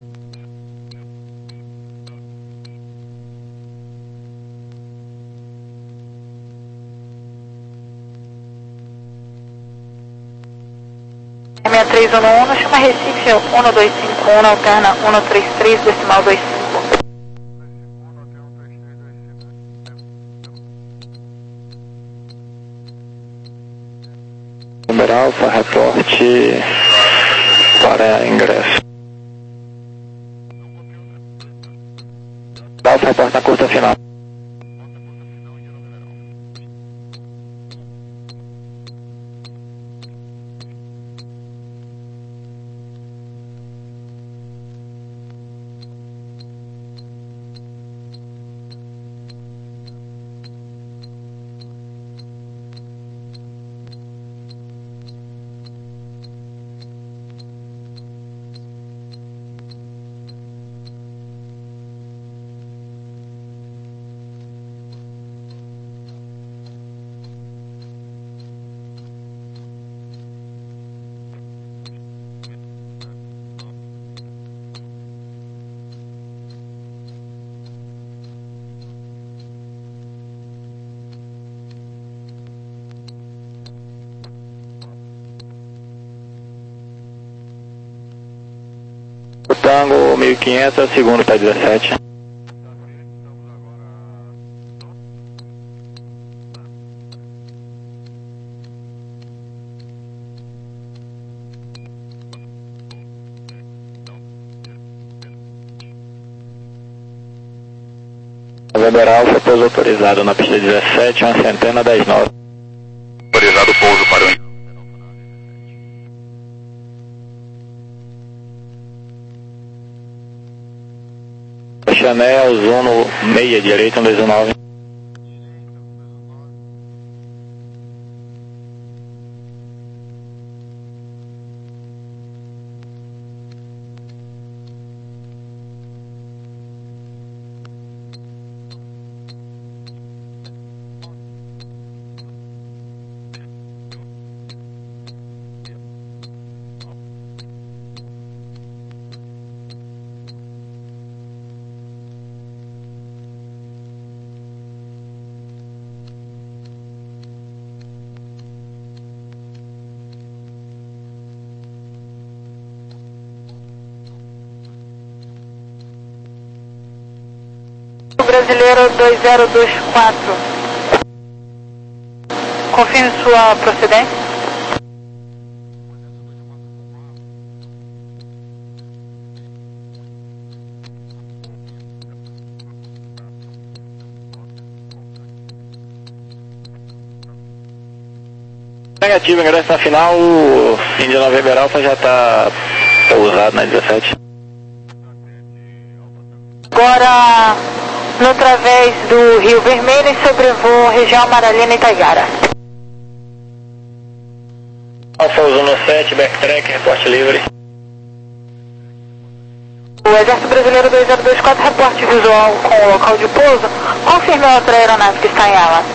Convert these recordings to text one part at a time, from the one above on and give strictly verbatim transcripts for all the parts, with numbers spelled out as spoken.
seis três um um, chama Recife um dois cinco um, alterna um três três, decimal vinte e cinco. Número Alfa, reporte para ingresso. Alfa, reporte na curta final. O Tango mil e quinhentos, segundo para dezessete. November Alfa, pouso autorizado na pista dezessete, uma centena dez nove. Autorizado o pouso para o... Chanel, Zuno, meia direita, um dois um nove. Brasileiro dois zero dois quatro. Confirme sua procedência. Negativo, ingresso na final, o Índia November Alfa já está pousado na dezessete. Agora, no través do Rio Vermelho, em sobrevoo região Amaralina e Taigara. Alfa Uno sete, backtrack, reporte livre. O Exército Brasileiro dois zero dois quatro, reporte visual com o local de pouso. Confirme a outra aeronave que está em ela.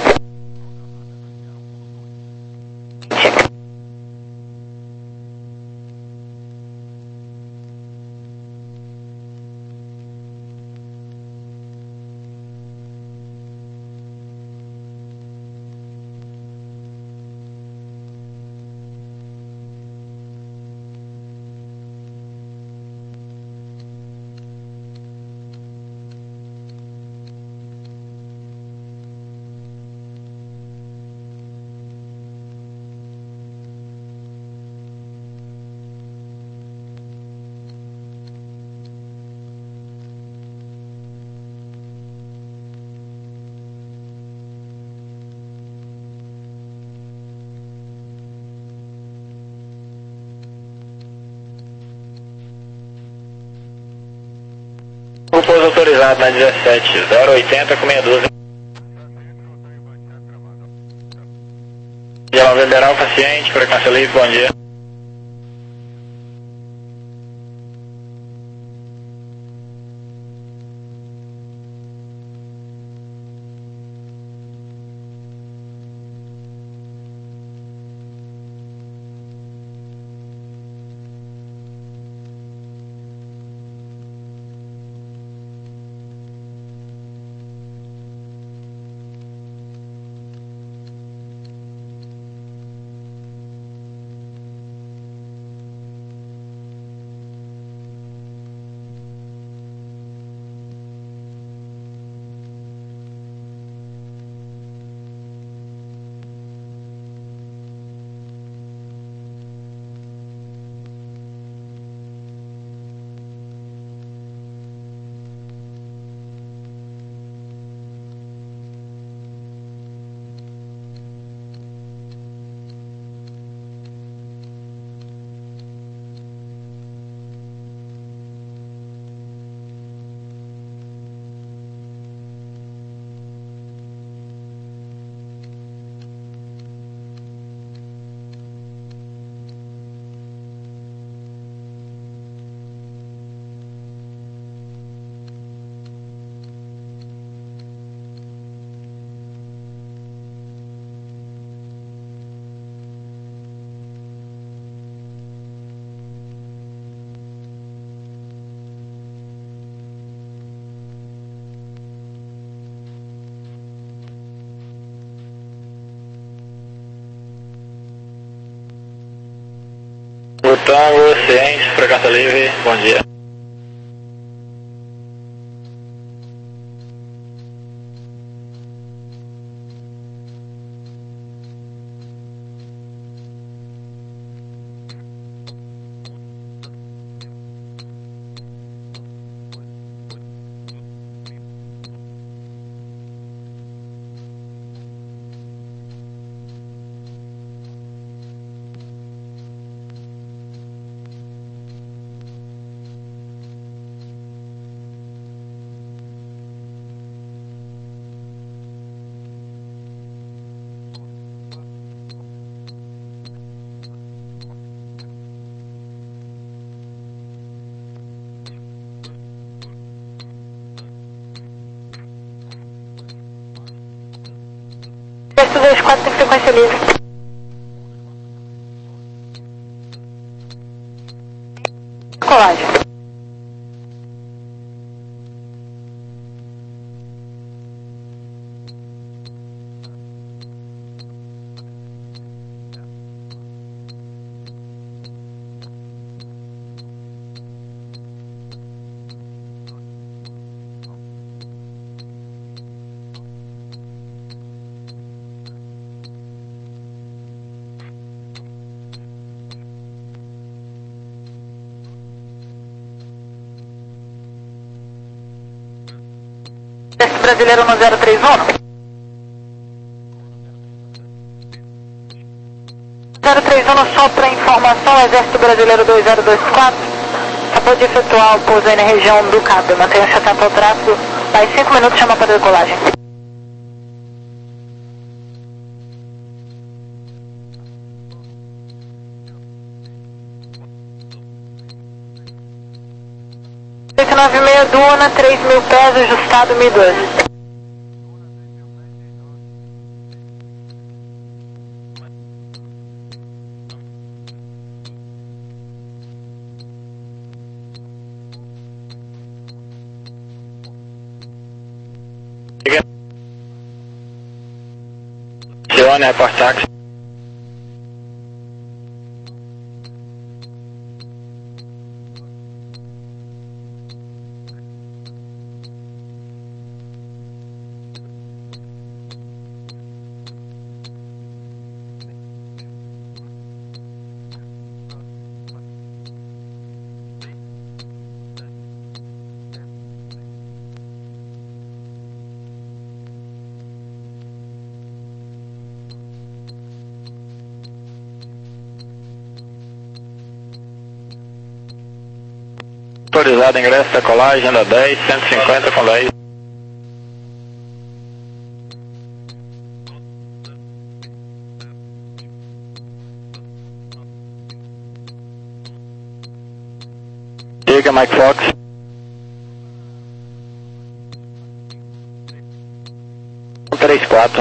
O pouso autorizado na dezessete, zero oitenta com meia dúzia. Dia November Alfa, ciente, frequência livre, bom dia. Tango, ciência, frequência livre, bom dia. Exército dois quatro tem frequência livre. Colagem. Exército Brasileiro no zero três um. zero três um, só para informação, Exército Brasileiro dois zero dois quatro acabou de efetuar o pouso aí na região do Cabo. Mantenha-se atento ao tráfego. Mais cinco minutos, chama para decolagem. oito nove seis, Duna, três mil pés, ajustado mil e doze. Gione, report táxi. Autorizado ingresso da colagem, agenda dez, cento e cinquenta com dez. Diga, Mike Fox. um três quatro.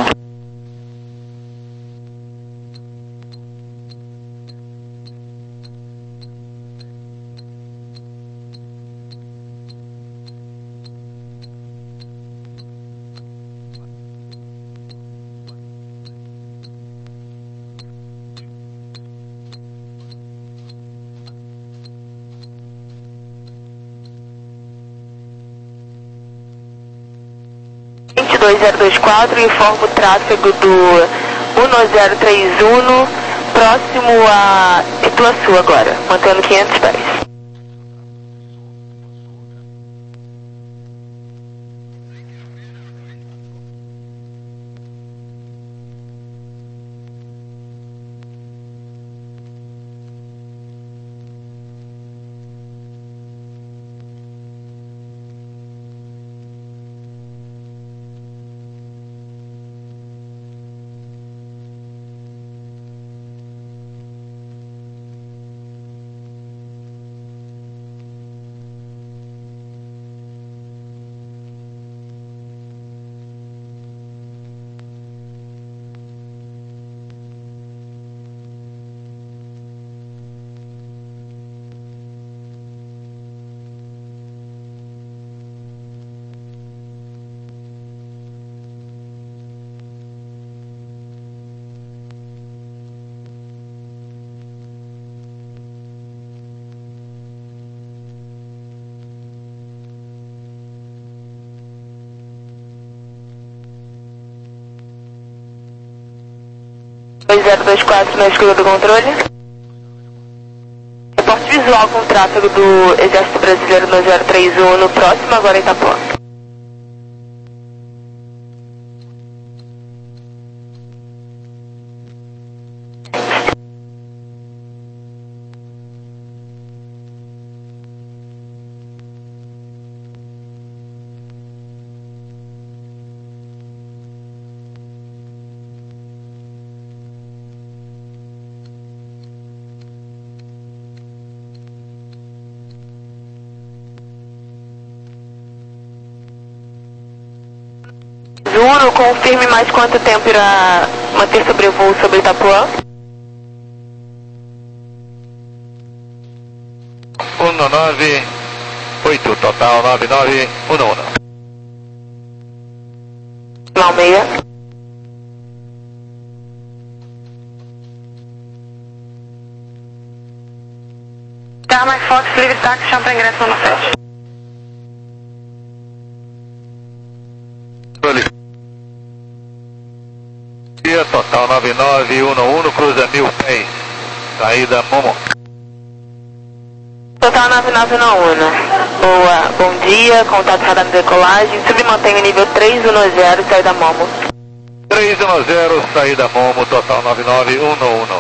dois zero dois quatro, informa o tráfego do um zero três um, próximo a Ituaçu agora, mantendo quinhentos pés. dois zero dois quatro na esquerda do controle. Reporte visual com tráfego do Exército Brasileiro no zero três um no próximo, agora Itapuã. Juro, confirme mais quanto tempo irá manter sobrevoo sobre Itapuã. um nove oito, total nove nove um um. Final meia. Tá, mais Fox, livre táxi, chama para ingresso no sete. Total nove nove um um, cruza mil pés, saída Momo. Total nove nove um um. Boa, bom dia, contato radar de decolagem, submantenha nível três um zero, saída Momo. três um zero, saída Momo, total nove nove um um.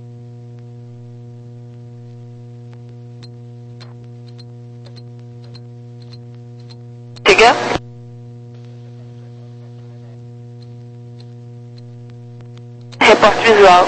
Siga. Reporte visual.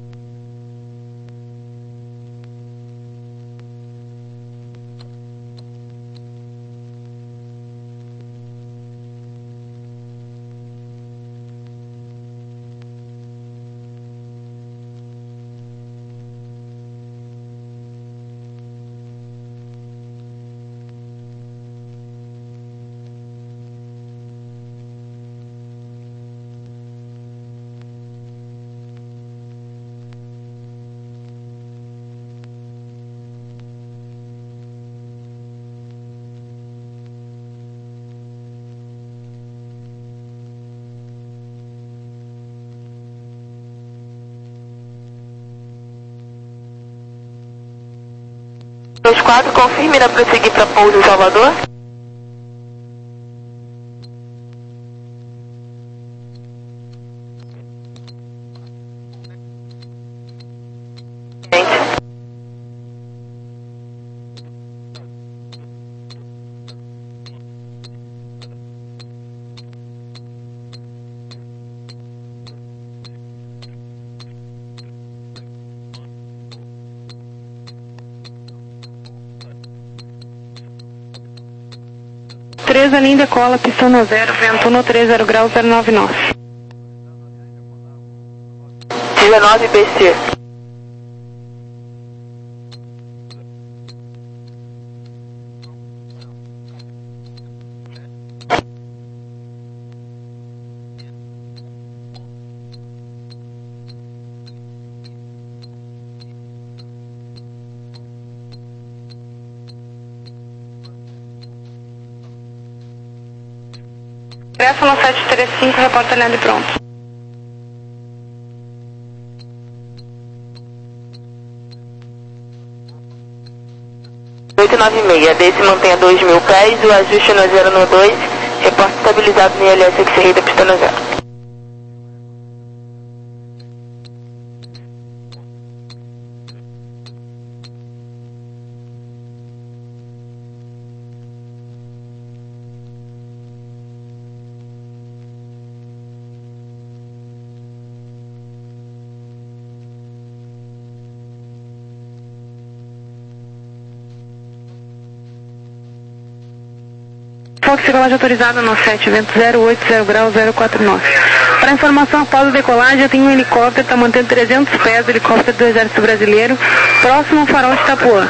dois quatro, confirme, irá prosseguir para pouso em Salvador. três, a linha decola, pistão no zero, vento no três zero graus, zero nove nove. dezenove B C. Ingresso no sete três cinco, reporta alinhado e pronto. oito nove seis, D se mantém a dois mil pés, o ajuste no zero no dois, reporte estabilizado no I L S X R da pista no zero. Fox, decolagem autorizada no sete, vento zero oito zero graus, zero quatro nove. Para informação, após a decolagem, eu tenho um helicóptero, está mantendo trezentos pés, helicóptero do Exército Brasileiro, próximo ao farol de Itapuã.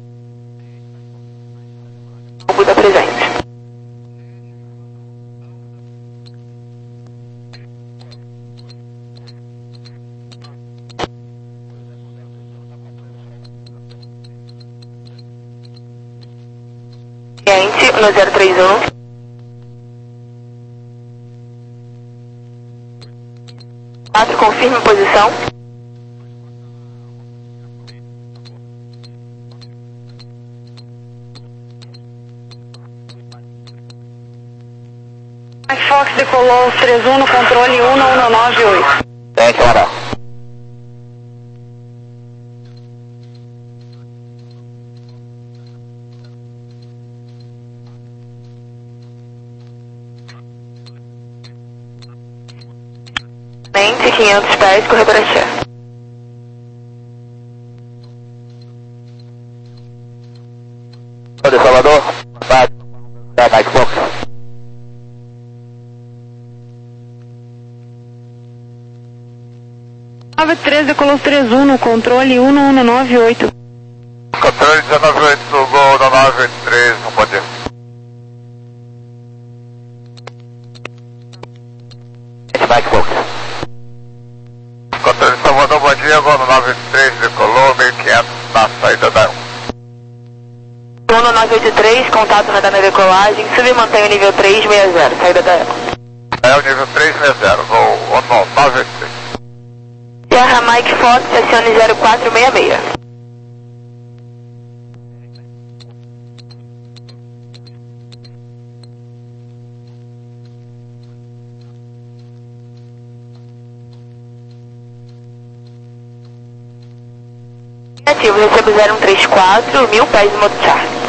Buda presente. Cliente no zero três um. quatro, confirme posição. Mike Fox decolou três um no controle um um nove oito. É, cara. quinhentos pés, corredor Axé. De Salvador, vai, é, Mike Fox. nove três decolou três um no controle um um nove oito. Controle dezenove oito, gol da nove oito três, não pode ir. Mike Fox. Controle Salvador, bom dia, gol da nove oito três, decolou mil e quinhentos na saída da um no nove oito três, contato na dana decolagem, sub e mantém o nível três seis zero, saída da Eco. É o nível três seis zero, gol nove oito três. Terra Mike Fox, acione zero quatro seis seis. Negativo, recebo zero um três quatro, mil pés de moto Charlie.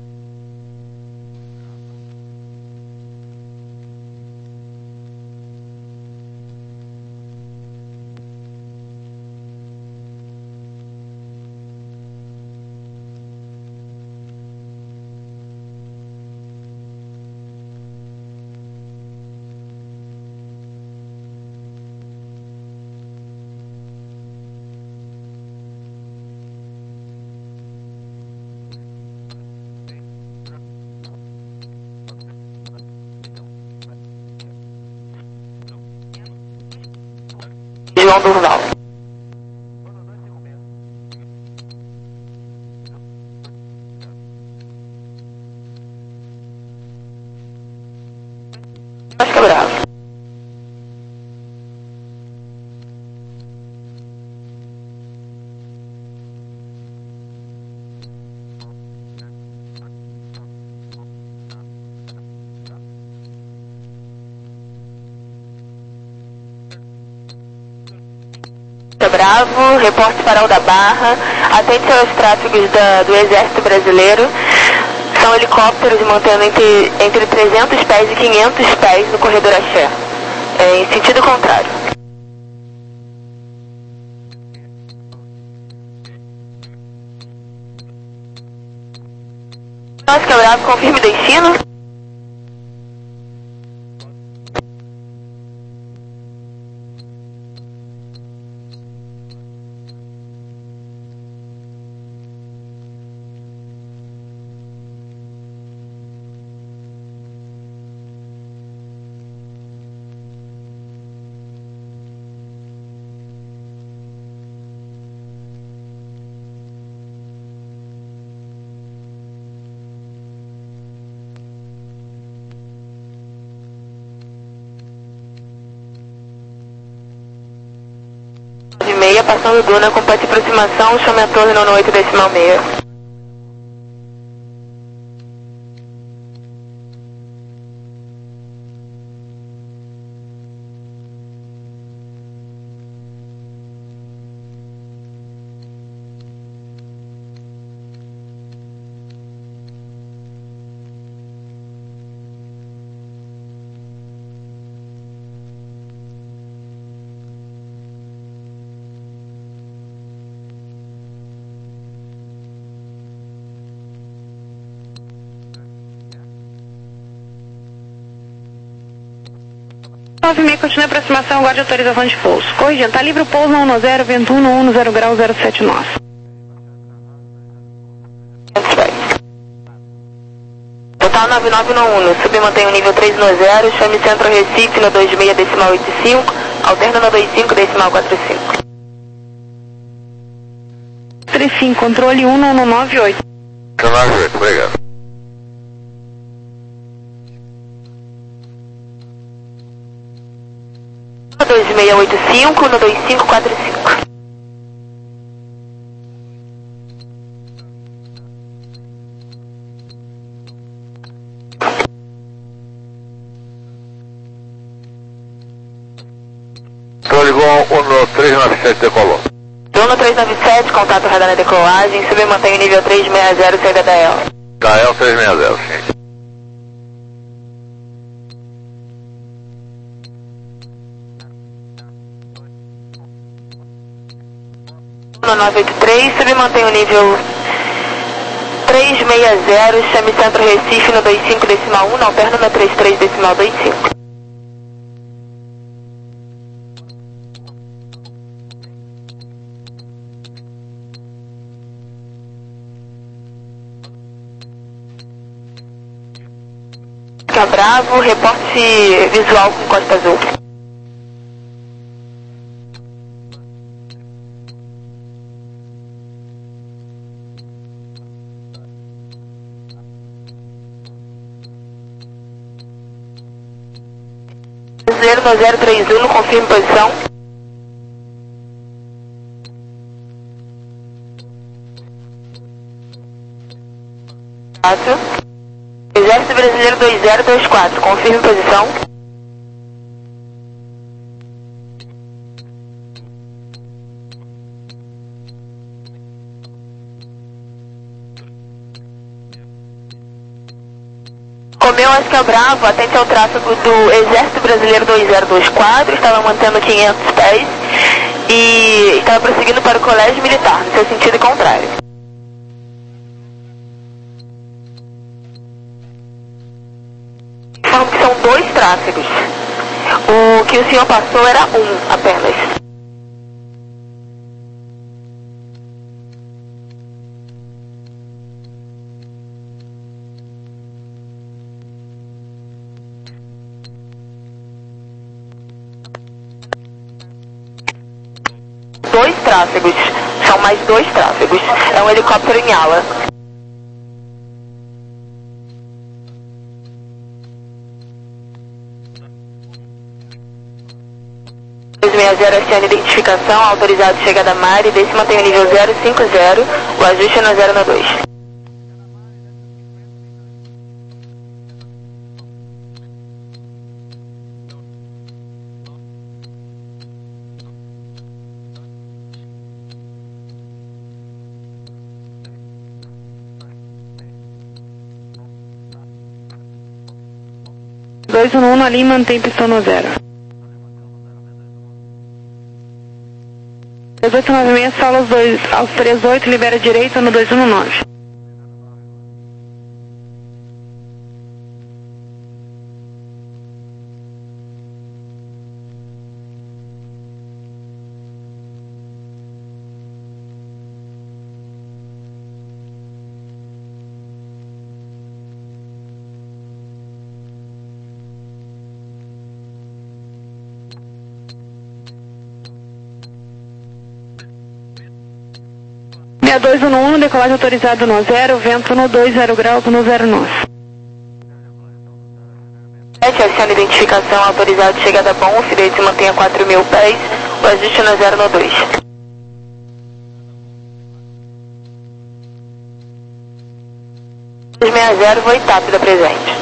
João Durval. Oscar Bravo. Bravo, reporte farol da Barra, atente aos tráfegos da, do Exército Brasileiro, são helicópteros mantendo entre, entre trezentos pés e quinhentos pés no corredor Axé, é, em sentido contrário. Oscar Bravo, confirme destino. Meia, passando Duna, complete aproximação, chame a torre no oito decimal meia. nove meia, continua a aproximação, guarde autorização de pouso. Corrigindo, tá livre o pouso no um zero, vento um no um zero grau zero sete nove. Total nove nove um, sub mantém o nível três no zero, chame centro Recife no dois seis decimal oito cinco, alterna no dois cinco decimal quatro cinco. três cinco, controle um no nove oito. nove oito, obrigado. dois seis oito cinco, no dois cinco quatro cinco. Poligão um três nove sete decolou. um três nove sete, contato radar na decolagem, sub e mantém o nível três seis zero, saída da E L. Da E L três seis zero, sim. um nove oito três, sub e mantém o nível três seis zero, chame Centro Recife no dois cinco decimal um, alterno no três três decimal dois cinco. Bravo, reporte visual com Costa Azul. zero no zero três um, confirme posição. quatro. Exército Brasileiro dois zero dois quatro, confirme posição. Comeu Oscar Bravo, atente ao tráfego do Exército Brasileiro dois zero dois quatro, estava mantendo quinhentos pés e estava prosseguindo para o Colégio Militar, no seu sentido contrário. Que são dois tráfegos. O que o senhor passou era um apenas. Dois tráfegos. São mais dois tráfegos. É um helicóptero em ala. seis zero acione identificação, autorizado chegada a mar e desse mantém o nível zero cinco zero, o ajuste é no zero no dois. dois um um na linha, mantém pistão no zero. dezoito nove seis, fala aos, dois, aos três oito, libera direita no dois um nove. dois um um, decolagem autorizado no zero, vento no dois, zero graus no zero nove. sete, acione identificação, autorizado chegada bom, o filete mantenha quatro mil pés, o ajuste no zero no dois. dois seis zero, vou etapa da presente.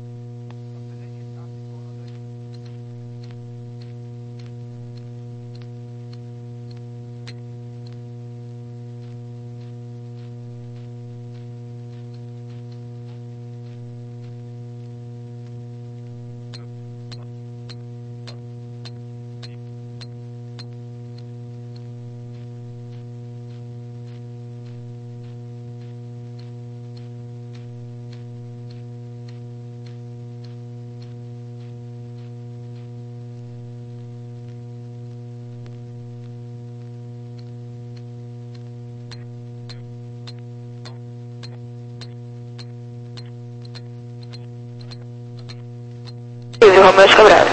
Romeu Oscar Bravo.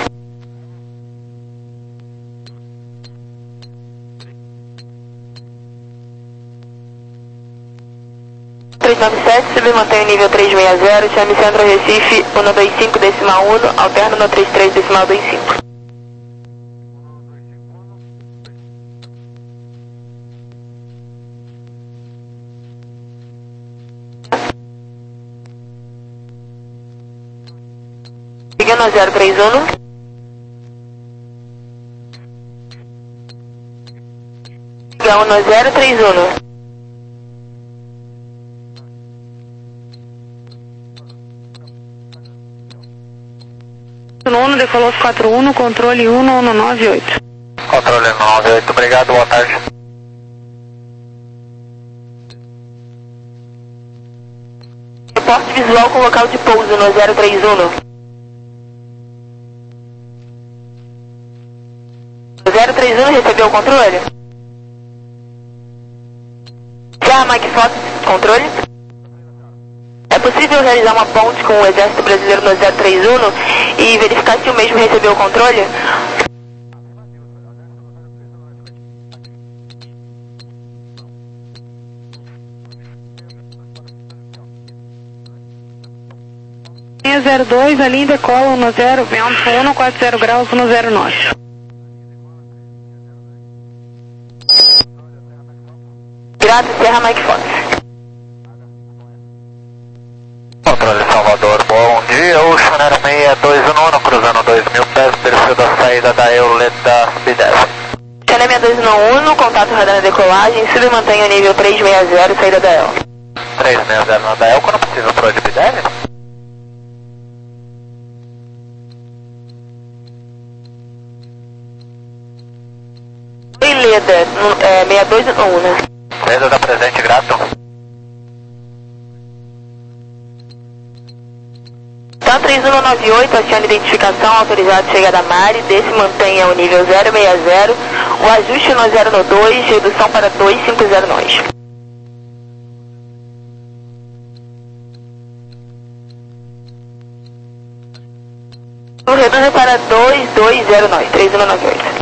três nove sete, sub mantém o nível três seis zero, chame Centro Recife um dois cinco decimal um, alterno no três três decimal dois cinco. um zero três um. Siga um zero três um. Nono, decolou quatro um, controle um um nove oito. Controle um nove oito, obrigado, boa tarde. Reporte visual com local de pouso no zero três um. zero três um recebeu o controle? Já, Mike Fox, controle? É possível realizar uma ponte com o Exército Brasileiro no zero três um e verificar se o mesmo recebeu o controle? zero dois, a linha decola no zero, vento um, quatro zero graus no zero nove. Graças, Serra Mike Fox. Controle Salvador, bom dia, Oceaner seis dois um um, cruzando dois mil pés, perfil da saída da Euleta Bidez. Oceaner seis dois um um, contato radar na decolagem, sub e mantenha o nível três seis zero, saída da E L. três seis zero na da E L, quando possível, pro de Bidez? Oi, Leda, é, seis dois um um, né? Leda da presente, grato. Então, três um nove oito, acione identificação, autorizado chegada a Mari, desse mantenha o nível zero seis zero, o ajuste no zero no dois, redução para dois cinco zero nós. O reduzo para dois dois zero nós, três um nove oito.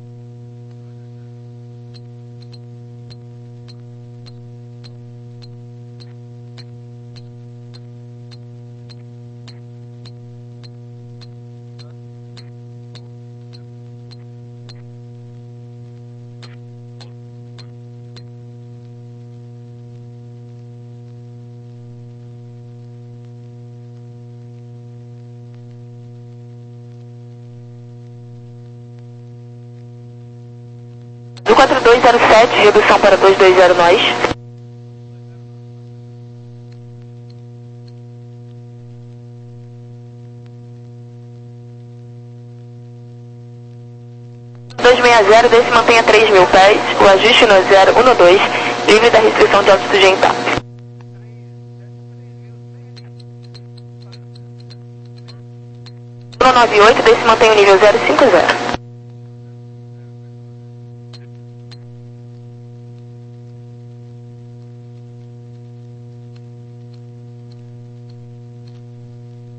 quatro dois zero sete, redução para dois dois zero nós. dois seis zero, desse mantenha três mil pés, o ajuste no zero um dois, livre da restrição de altitude em TAP. um nove oito, desse mantenha o nível zero cinco zero.